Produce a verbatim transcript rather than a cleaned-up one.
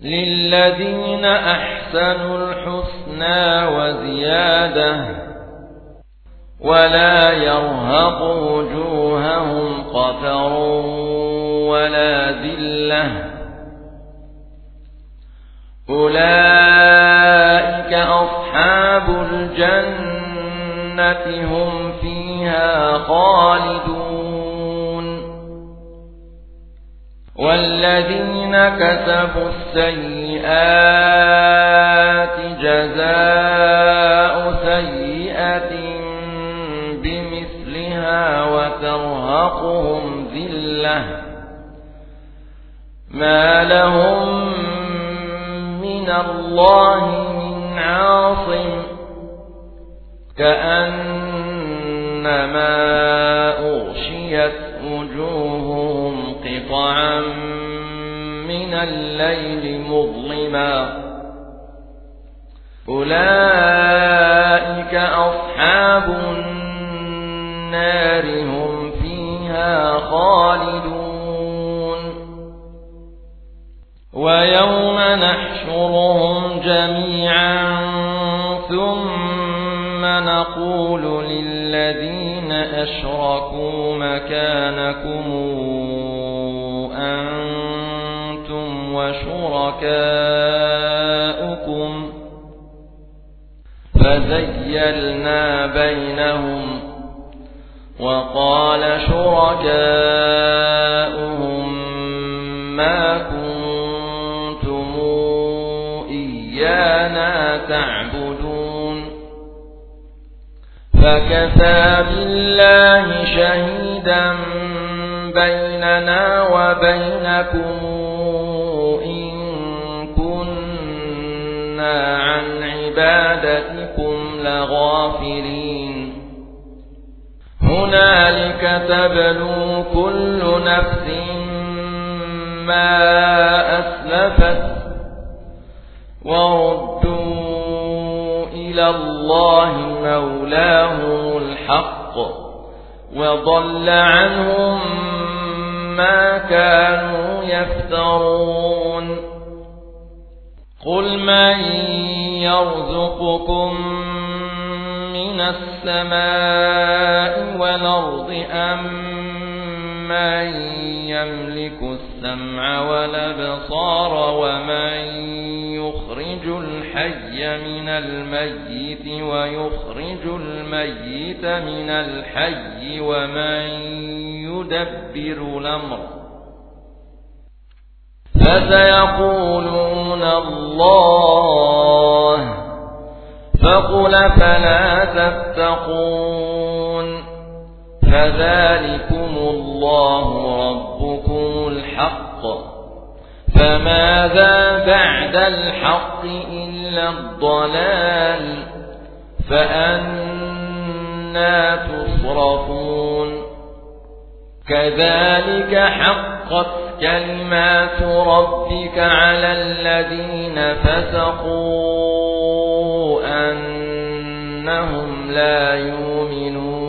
للذين أحسنوا الحسنى وزيادة ولا يرهق وجوههم قتر ولا ذلة أولئك أصحاب الجنة هم فيها خالدون والذين كسبوا السيئات جزاء سيئة بمثلها وترهقهم ذلة ما لهم من الله من عاصم كأنما أغشيت وجوههم قطعا من الليل مظلما أولئك أصحاب النار هم فيها خالدون ويوم نحشرهم جميعا ثم نقول للذين أشركوا مكانكم أنتم وشركاؤكم فزيلنا بينهم وقال شركاؤهم ما كنتم إيانا تعبدون فكفى بالله شهيدا بيننا وبينكم إن كنا عن عبادتكم لغافلين هنالك تبلو كل نفس ما أسلفت وردوا إلى الله مولاهم الحق وضل عنهم ما كانوا يفترون قل من يرزقكم من السماء والأرض أم من يملك السمع والأبصار ومن يخرج الحي من الميت ويخرج الميت من الحي ومن يدبر الأمر فسيقولون الله فقل فلا تتقون فذلكم الله ربكم الحق فماذا بعد الحق إلا الضلال فأنى تصرفون كذلك حقت كلمات ربك على الذين فسقوا أنهم لا يؤمنون